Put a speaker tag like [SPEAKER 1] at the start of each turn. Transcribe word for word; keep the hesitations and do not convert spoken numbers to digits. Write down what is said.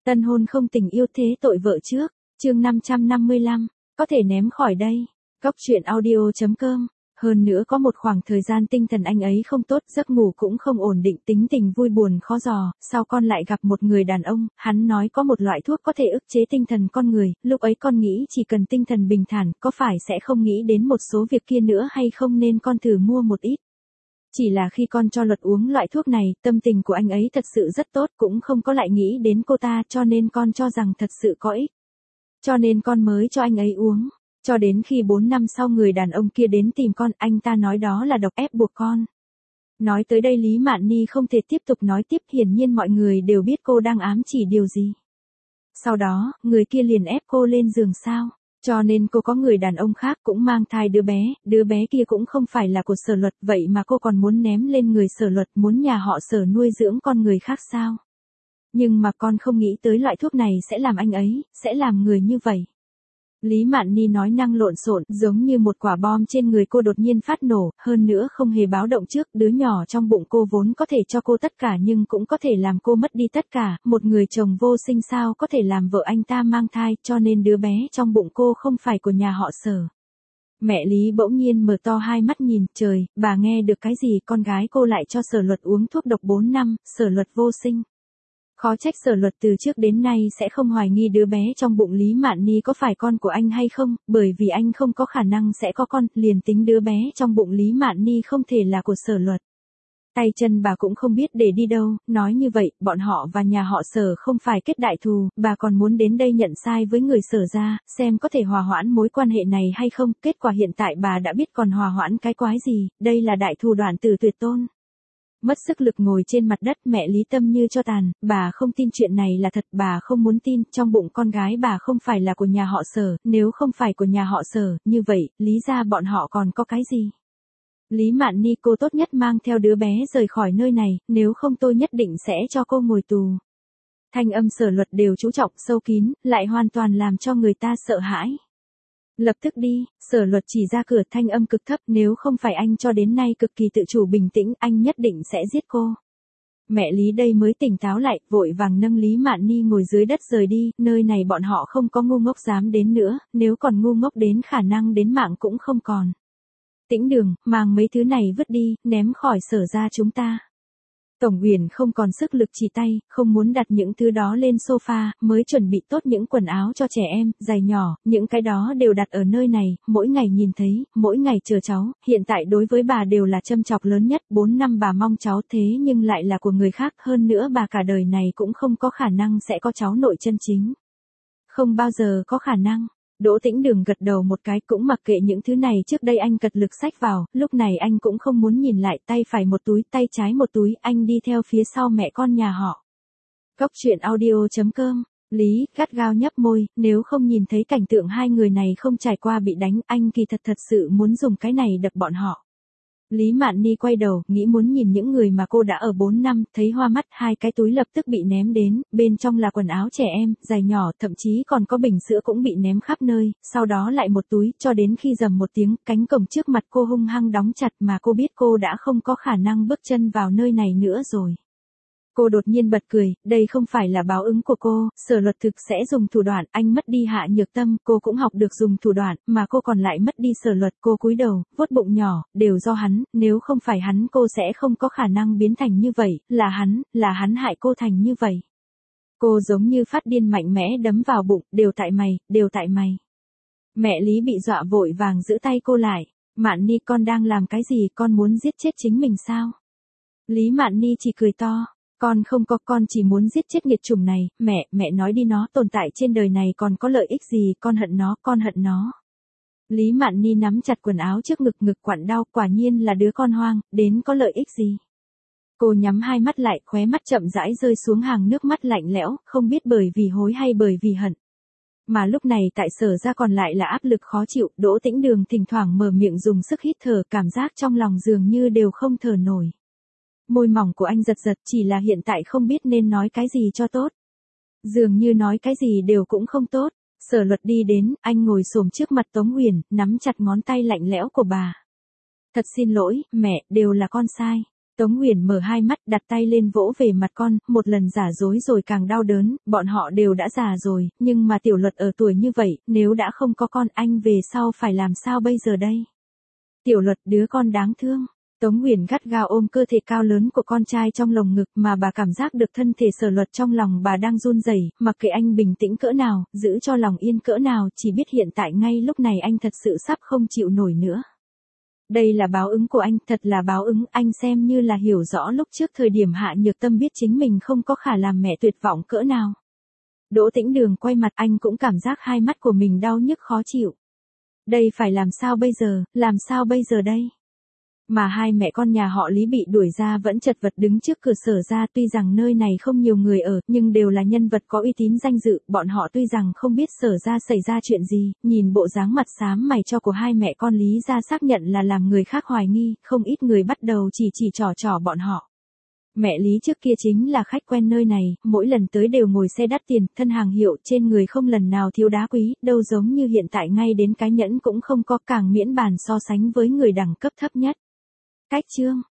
[SPEAKER 1] Tân hôn không tình yêu thế tội vợ trước, chương năm trăm năm mươi lăm, có thể ném khỏi đây. Góc truyện audio chấm com. Hơn nữa có một khoảng thời gian tinh thần anh ấy không tốt, giấc ngủ cũng không ổn định, tính tình vui buồn khó dò, sau con lại gặp một người đàn ông, hắn nói có một loại thuốc có thể ức chế tinh thần con người, lúc ấy con nghĩ chỉ cần tinh thần bình thản, có phải sẽ không nghĩ đến một số việc kia nữa hay không, nên con thử mua một ít. Chỉ là khi con cho Luật uống loại thuốc này, tâm tình của anh ấy thật sự rất tốt, cũng không có lại nghĩ đến cô ta, cho nên con cho rằng thật sự có ích. Cho nên con mới cho anh ấy uống. Cho đến khi bốn năm sau người đàn ông kia đến tìm con, anh ta nói đó là độc ép buộc con. Nói tới đây Lý Mạn Ni không thể tiếp tục nói tiếp, hiển nhiên mọi người đều biết cô đang ám chỉ điều gì. Sau đó, người kia liền ép cô lên giường sao. Cho nên cô có người đàn ông khác cũng mang thai đứa bé, đứa bé kia cũng không phải là của Sở Luật, vậy mà cô còn muốn ném lên người Sở Luật, muốn nhà họ Sở nuôi dưỡng con người khác sao? Nhưng mà con không nghĩ tới loại thuốc này sẽ làm anh ấy, sẽ làm người như vậy. Lý Mạn Ni nói năng lộn xộn, giống như một quả bom trên người cô đột nhiên phát nổ, hơn nữa không hề báo động trước, đứa nhỏ trong bụng cô vốn có thể cho cô tất cả nhưng cũng có thể làm cô mất đi tất cả, một người chồng vô sinh sao có thể làm vợ anh ta mang thai, cho nên đứa bé trong bụng cô không phải của nhà họ Sở. Mẹ Lý bỗng nhiên mở to hai mắt nhìn, trời, bà nghe được cái gì, con gái cô lại cho Sở Luật uống thuốc độc bốn năm, Sở Luật vô sinh. Khó trách Sở Luật từ trước đến nay sẽ không hoài nghi đứa bé trong bụng Lý Mạn Ni có phải con của anh hay không, bởi vì anh không có khả năng sẽ có con, liền tính đứa bé trong bụng Lý Mạn Ni không thể là của Sở Luật. Tay chân bà cũng không biết để đi đâu, nói như vậy, bọn họ và nhà họ Sở không phải kết đại thù, bà còn muốn đến đây nhận sai với người Sở ra, xem có thể hòa hoãn mối quan hệ này hay không, kết quả hiện tại bà đã biết còn hòa hoãn cái quái gì, đây là đại thù đoạn tử tuyệt tôn. Mất sức lực ngồi trên mặt đất, mẹ Lý tâm như cho tàn, bà không tin chuyện này là thật, bà không muốn tin, trong bụng con gái bà không phải là của nhà họ Sở, nếu không phải của nhà họ Sở, như vậy, lý ra bọn họ còn có cái gì? Lý Mạn Ni, cô tốt nhất mang theo đứa bé rời khỏi nơi này, nếu không tôi nhất định sẽ cho cô ngồi tù. Thanh âm Sở Luật đều chú trọng, sâu kín, lại hoàn toàn làm cho người ta sợ hãi. Lập tức đi, Sở Luật chỉ ra cửa, thanh âm cực thấp, nếu không phải anh cho đến nay cực kỳ tự chủ bình tĩnh, anh nhất định sẽ giết cô. Mẹ Lý đây mới tỉnh táo lại, vội vàng nâng Lý Mạn Ni ngồi dưới đất rời đi, nơi này bọn họ không có ngu ngốc dám đến nữa, nếu còn ngu ngốc đến khả năng đến mạng cũng không còn. Tĩnh Đường, mang mấy thứ này vứt đi, ném khỏi Sở ra chúng ta. Tổng Uyển không còn sức lực chỉ tay, không muốn đặt những thứ đó lên sofa, mới chuẩn bị tốt những quần áo cho trẻ em, giày nhỏ, những cái đó đều đặt ở nơi này, mỗi ngày nhìn thấy, mỗi ngày chờ cháu, hiện tại đối với bà đều là châm chọc lớn nhất, bốn năm bà mong cháu thế nhưng lại là của người khác, hơn nữa bà cả đời này cũng không có khả năng sẽ có cháu nội chân chính. Không bao giờ có khả năng. Đỗ Tĩnh Đường gật đầu một cái, cũng mặc kệ những thứ này, trước đây anh cật lực xách vào, lúc này anh cũng không muốn nhìn lại, tay phải một túi, tay trái một túi, anh đi theo phía sau mẹ con nhà họ. Góc truyện audio chấm com. Lý gắt gao nhấp môi, nếu không nhìn thấy cảnh tượng hai người này không trải qua bị đánh, anh kỳ thật thật sự muốn dùng cái này đập bọn họ. Lý Mạn Ni quay đầu, nghĩ muốn nhìn những người mà cô đã ở bốn năm, thấy hoa mắt, hai cái túi lập tức bị ném đến, bên trong là quần áo trẻ em, giày nhỏ, thậm chí còn có bình sữa cũng bị ném khắp nơi, sau đó lại một túi, cho đến khi rầm một tiếng, cánh cổng trước mặt cô hung hăng đóng chặt mà cô biết cô đã không có khả năng bước chân vào nơi này nữa rồi. Cô đột nhiên bật cười, đây không phải là báo ứng của cô, Sở Luật thực sẽ dùng thủ đoạn, anh mất đi Hạ Nhược Tâm, cô cũng học được dùng thủ đoạn, mà cô còn lại mất đi Sở Luật, cô cúi đầu, vuốt bụng nhỏ, đều do hắn, nếu không phải hắn cô sẽ không có khả năng biến thành như vậy, là hắn, là hắn hại cô thành như vậy. Cô giống như phát điên mạnh mẽ đấm vào bụng, đều tại mày, đều tại mày. Mẹ Lý bị dọa vội vàng giữ tay cô lại, Mạn Ni con đang làm cái gì, con muốn giết chết chính mình sao? Lý Mạn Ni chỉ cười to. Con không có, con chỉ muốn giết chết nghiệt chủng này, mẹ, mẹ nói đi, nó tồn tại trên đời này còn có lợi ích gì, con hận nó, con hận nó. Lý Mạn Ni nắm chặt quần áo trước ngực, ngực quặn đau, quả nhiên là đứa con hoang, đến có lợi ích gì. Cô nhắm hai mắt lại, khóe mắt chậm rãi rơi xuống hàng nước mắt lạnh lẽo, không biết bởi vì hối hay bởi vì hận. Mà lúc này tại Sở ra còn lại là áp lực khó chịu, Đỗ Tĩnh Đường thỉnh thoảng mở miệng dùng sức hít thở, cảm giác trong lòng dường như đều không thở nổi. Môi mỏng của anh giật giật, chỉ là hiện tại không biết nên nói cái gì cho tốt. Dường như nói cái gì đều cũng không tốt. Sở Luật đi đến, anh ngồi xổm trước mặt Tống Uyển, nắm chặt ngón tay lạnh lẽo của bà. Thật xin lỗi, mẹ, đều là con sai. Tống Huyền mở hai mắt, đặt tay lên vỗ về mặt con, một lần giả dối rồi càng đau đớn, bọn họ đều đã già rồi, nhưng mà Tiểu Luật ở tuổi như vậy, nếu đã không có con anh về sau phải làm sao bây giờ đây? Tiểu Luật, đứa con đáng thương. Tống Huyền gắt gao ôm cơ thể cao lớn của con trai trong lồng ngực mà bà cảm giác được thân thể Sở Luật trong lòng bà đang run rẩy, mặc kệ anh bình tĩnh cỡ nào, giữ cho lòng yên cỡ nào, chỉ biết hiện tại ngay lúc này anh thật sự sắp không chịu nổi nữa. Đây là báo ứng của anh, thật là báo ứng, anh xem như là hiểu rõ lúc trước thời điểm Hạ Nhược Tâm biết chính mình không có khả làm mẹ tuyệt vọng cỡ nào. Đỗ Tĩnh Đường quay mặt, anh cũng cảm giác hai mắt của mình đau nhức khó chịu. Đây phải làm sao bây giờ, làm sao bây giờ đây? Mà hai mẹ con nhà họ Lý bị đuổi ra vẫn chật vật đứng trước cửa Sở ra, tuy rằng nơi này không nhiều người ở, nhưng đều là nhân vật có uy tín danh dự, bọn họ tuy rằng không biết Sở ra xảy ra chuyện gì, nhìn bộ dáng mặt xám mày cho của hai mẹ con Lý ra xác nhận là làm người khác hoài nghi, không ít người bắt đầu chỉ chỉ trò trò bọn họ. Mẹ Lý trước kia chính là khách quen nơi này, mỗi lần tới đều ngồi xe đắt tiền, thân hàng hiệu, trên người không lần nào thiếu đá quý, đâu giống như hiện tại ngay đến cái nhẫn cũng không có, càng miễn bàn so sánh với người đẳng cấp thấp nhất. Cách chương